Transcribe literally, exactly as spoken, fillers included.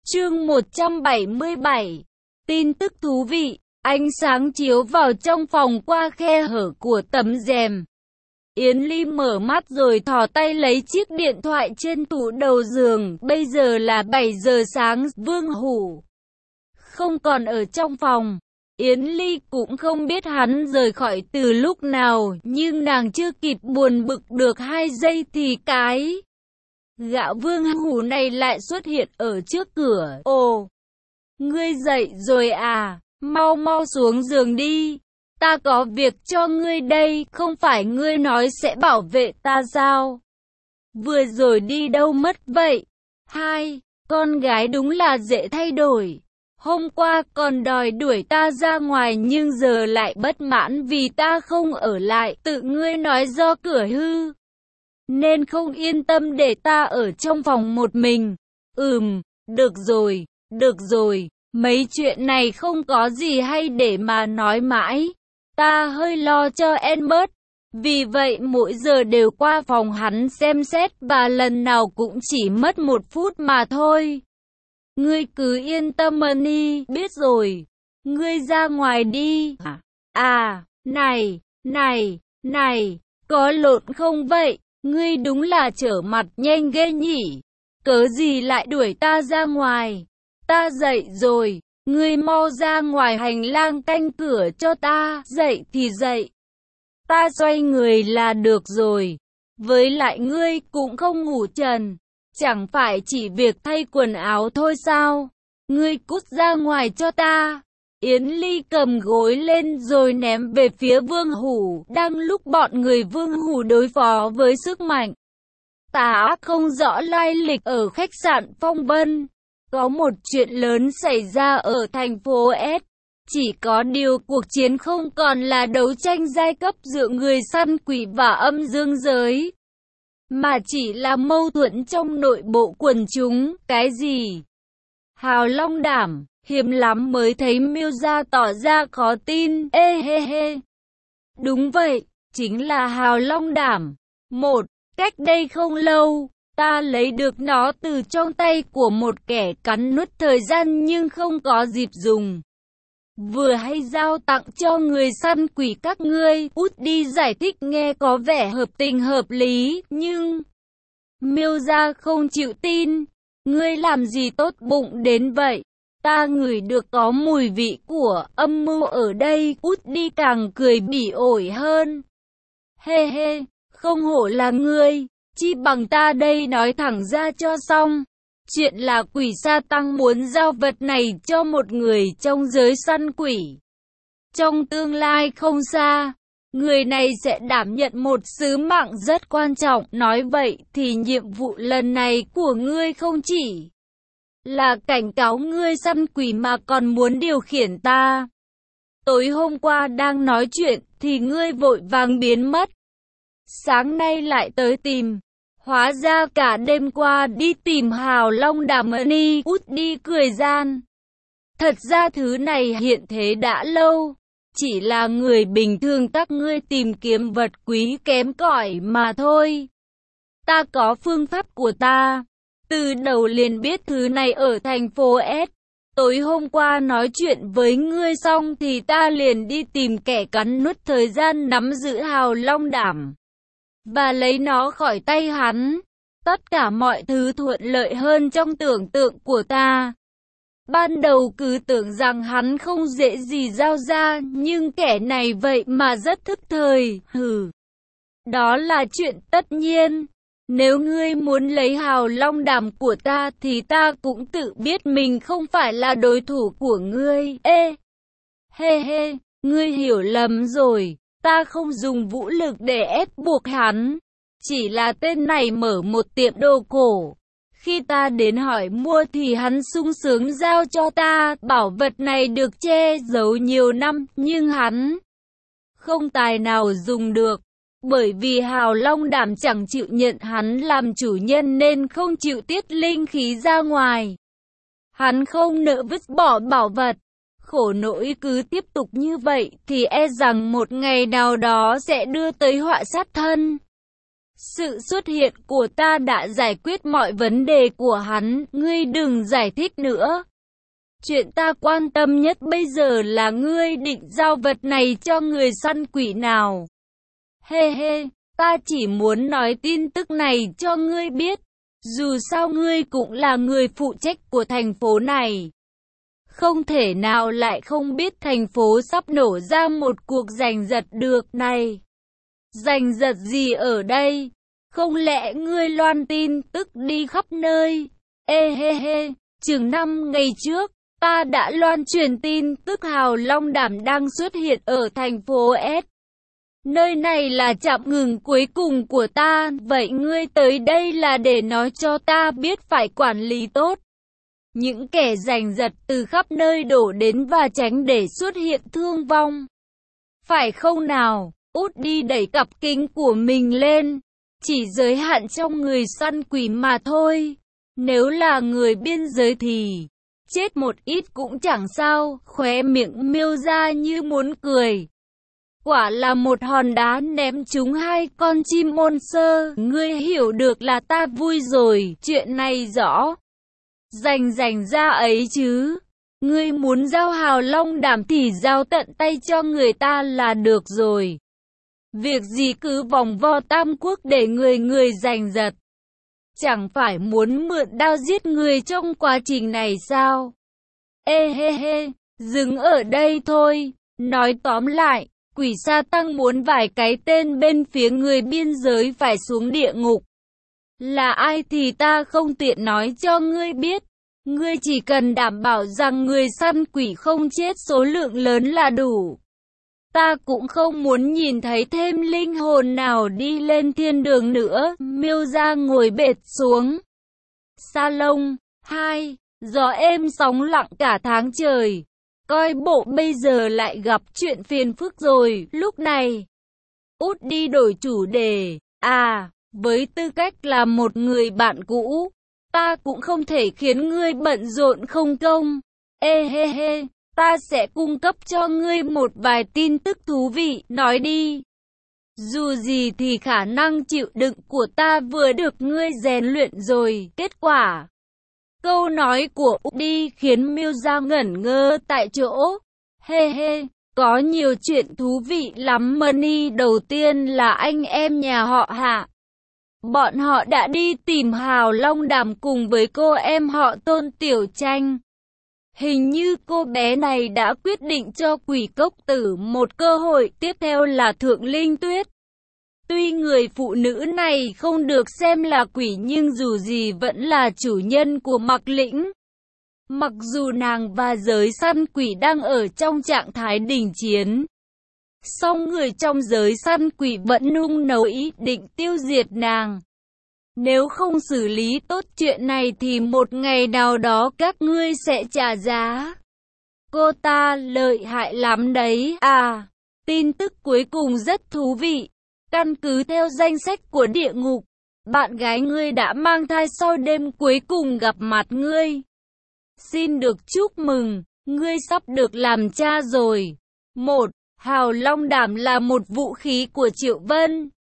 Chương một trăm bảy mươi bảy. Tin tức thú vị. Ánh sáng chiếu vào trong phòng qua khe hở của tấm rèm. Yến Ly mở mắt rồi thò tay lấy chiếc điện thoại trên tủ đầu giường. Bây giờ là bảy giờ sáng, Vương Hủ không còn ở trong phòng. Yến Ly cũng không biết hắn rời khỏi từ lúc nào, nhưng nàng chưa kịp buồn bực được hai giây thì cái gã Vương Hủ này lại xuất hiện ở trước cửa. Ồ, ngươi dậy rồi à? Mau mau xuống giường đi. Ta có việc cho ngươi đây, không phải ngươi nói sẽ bảo vệ ta sao? Vừa rồi đi đâu mất vậy? Hai, con gái đúng là dễ thay đổi. Hôm qua còn đòi đuổi ta ra ngoài nhưng giờ lại bất mãn vì ta không ở lại, tự ngươi nói do cửa hư nên không yên tâm để ta ở trong phòng một mình. Ừm, được rồi, được rồi, mấy chuyện này không có gì hay để mà nói mãi. Ta hơi lo cho Albert, vì vậy mỗi giờ đều qua phòng hắn xem xét và lần nào cũng chỉ mất một phút mà thôi. Ngươi cứ yên tâm đi, biết rồi. Ngươi ra ngoài đi. À, à, này, này, này, có lộn không vậy? Ngươi đúng là trở mặt nhanh ghê nhỉ. Cớ gì lại đuổi ta ra ngoài? Ta dậy rồi, ngươi mau ra ngoài hành lang canh cửa cho ta. Dậy thì dậy, ta xoay người là được rồi. Với lại ngươi cũng không ngủ trần, chẳng phải chỉ việc thay quần áo thôi sao? Ngươi cút ra ngoài cho ta. Yến Ly cầm gối lên rồi ném về phía Vương Hủ. Đang lúc bọn người Vương Hủ đối phó với sức mạnh tà không rõ lai lịch ở khách sạn Phong Vân, có một chuyện lớn xảy ra ở thành phố S. Chỉ có điều cuộc chiến không còn là đấu tranh giai cấp giữa người săn quỷ và âm dương giới, mà chỉ là mâu thuẫn trong nội bộ quần chúng. Cái gì? Hào Long Đảm, hiếm lắm mới thấy Miêu Gia tỏ ra khó tin. Ê hê hê. Đúng vậy, chính là Hào Long Đảm. Một, cách đây không lâu, ta lấy được nó từ trong tay của một kẻ cắn nuốt thời gian nhưng không có dịp dùng. Vừa hay giao tặng cho người săn quỷ các ngươi. Út đi giải thích nghe có vẻ hợp tình hợp lý, nhưng Miêu Gia không chịu tin. Ngươi làm gì tốt bụng đến vậy? Ta ngửi được có mùi vị của âm mưu ở đây. Út đi càng cười bỉ ổi hơn. Hê hê, không hổ là ngươi, chi bằng ta đây nói thẳng ra cho xong. Chuyện là quỷ sa tăng muốn giao vật này cho một người trong giới săn quỷ. Trong tương lai không xa, người này sẽ đảm nhận một sứ mạng rất quan trọng. Nói vậy thì nhiệm vụ lần này của ngươi không chỉ là cảnh cáo ngươi săn quỷ mà còn muốn điều khiển ta. Tối hôm qua đang nói chuyện thì ngươi vội vàng biến mất. Sáng nay lại tới tìm. Hóa ra cả đêm qua đi tìm Hào Long Đảm đi. Út đi cười gian. Thật ra thứ này hiện thế đã lâu. Chỉ là người bình thường các ngươi tìm kiếm vật quý kém cỏi mà thôi. Ta có phương pháp của ta. Từ đầu liền biết thứ này ở thành phố S. Tối hôm qua nói chuyện với ngươi xong thì ta liền đi tìm kẻ cắn nuốt thời gian nắm giữ Hào Long Đảm và lấy nó khỏi tay hắn. Tất cả mọi thứ thuận lợi hơn trong tưởng tượng của ta. Ban đầu cứ tưởng rằng hắn không dễ gì giao ra, nhưng kẻ này vậy mà rất thức thời. Hừ, đó là chuyện tất nhiên. Nếu ngươi muốn lấy Hào Long Đảm của ta thì ta cũng tự biết mình không phải là đối thủ của ngươi. Ê, hê hê, ngươi hiểu lầm rồi. Ta không dùng vũ lực để ép buộc hắn. Chỉ là tên này mở một tiệm đồ cổ. Khi ta đến hỏi mua thì hắn sung sướng giao cho ta. Bảo vật này được che giấu nhiều năm, nhưng hắn không tài nào dùng được. Bởi vì Hào Long Đảm chẳng chịu nhận hắn làm chủ nhân nên không chịu tiết linh khí ra ngoài. Hắn không nỡ vứt bỏ bảo vật. Khổ nỗi cứ tiếp tục như vậy thì e rằng một ngày nào đó sẽ đưa tới họa sát thân. Sự xuất hiện của ta đã giải quyết mọi vấn đề của hắn, ngươi đừng giải thích nữa. Chuyện ta quan tâm nhất bây giờ là ngươi định giao vật này cho người săn quỷ nào. Hê hê, ta chỉ muốn nói tin tức này cho ngươi biết. Dù sao ngươi cũng là người phụ trách của thành phố này. Không thể nào lại không biết thành phố sắp nổ ra một cuộc giành giật được này. Giành giật gì ở đây? Không lẽ ngươi loan tin tức đi khắp nơi? Ê hê hê, chừng năm ngày trước, ta đã loan truyền tin tức Hào Long Đàm đang xuất hiện ở thành phố S. Nơi này là trạm ngừng cuối cùng của ta, vậy ngươi tới đây là để nói cho ta biết phải quản lý tốt những kẻ giành giật từ khắp nơi đổ đến và tránh để xuất hiện thương vong. Phải không nào? Út đi đẩy cặp kính của mình lên. Chỉ giới hạn trong người săn quỷ mà thôi. Nếu là người biên giới thì chết một ít cũng chẳng sao. Khóe miệng Miêu ra như muốn cười. Quả là một hòn đá ném trúng hai con chim môn sơ. Ngươi hiểu được là ta vui rồi. Chuyện này rõ rành rành ra ấy chứ. Ngươi muốn giao Hào Long Đàm thì giao tận tay cho người ta là được rồi. Việc gì cứ vòng vo Tam Quốc để người người giành giật. Chẳng phải muốn mượn đao giết người trong quá trình này sao? Ê hê hê, dừng ở đây thôi. Nói tóm lại, quỷ sa tăng muốn vài cái tên bên phía người biên giới phải xuống địa ngục. Là ai thì ta không tiện nói cho ngươi biết. Ngươi chỉ cần đảm bảo rằng người săn quỷ không chết số lượng lớn là đủ. Ta cũng không muốn nhìn thấy thêm linh hồn nào đi lên thiên đường nữa. Miêu ra ngồi bệt xuống salon. Hai, gió êm sóng lặng cả tháng trời. Coi bộ bây giờ lại gặp chuyện phiền phức rồi. Lúc này, Út đi đổi chủ đề. À, với tư cách là một người bạn cũ, ta cũng không thể khiến ngươi bận rộn không công. Ê hê hê, ta sẽ cung cấp cho ngươi một vài tin tức thú vị, nói đi. Dù gì thì khả năng chịu đựng của ta vừa được ngươi rèn luyện rồi. Kết quả, câu nói của Út đi khiến Miêu Gia ngẩn ngơ tại chỗ. Hê hê, có nhiều chuyện thú vị lắm. Money đầu tiên là anh em nhà họ Hạ. Bọn họ đã đi tìm Hào Long Đàm cùng với cô em họ Tôn Tiểu Tranh. Hình như cô bé này đã quyết định cho quỷ cốc tử một cơ hội. Tiếp theo là Thượng Linh Tuyết. Tuy người phụ nữ này không được xem là quỷ nhưng dù gì vẫn là chủ nhân của Mạc Lĩnh. Mặc dù nàng và giới săn quỷ đang ở trong trạng thái đình chiến, song người trong giới săn quỷ vẫn nung nấu ý định tiêu diệt nàng. Nếu không xử lý tốt chuyện này thì một ngày nào đó các ngươi sẽ trả giá. Cô ta lợi hại lắm đấy. À, tin tức cuối cùng rất thú vị. Căn cứ theo danh sách của địa ngục, bạn gái ngươi đã mang thai sau đêm cuối cùng gặp mặt ngươi. Xin được chúc mừng, ngươi sắp được làm cha rồi. Một, Hào Long Đàm là một vũ khí của Triệu Vân.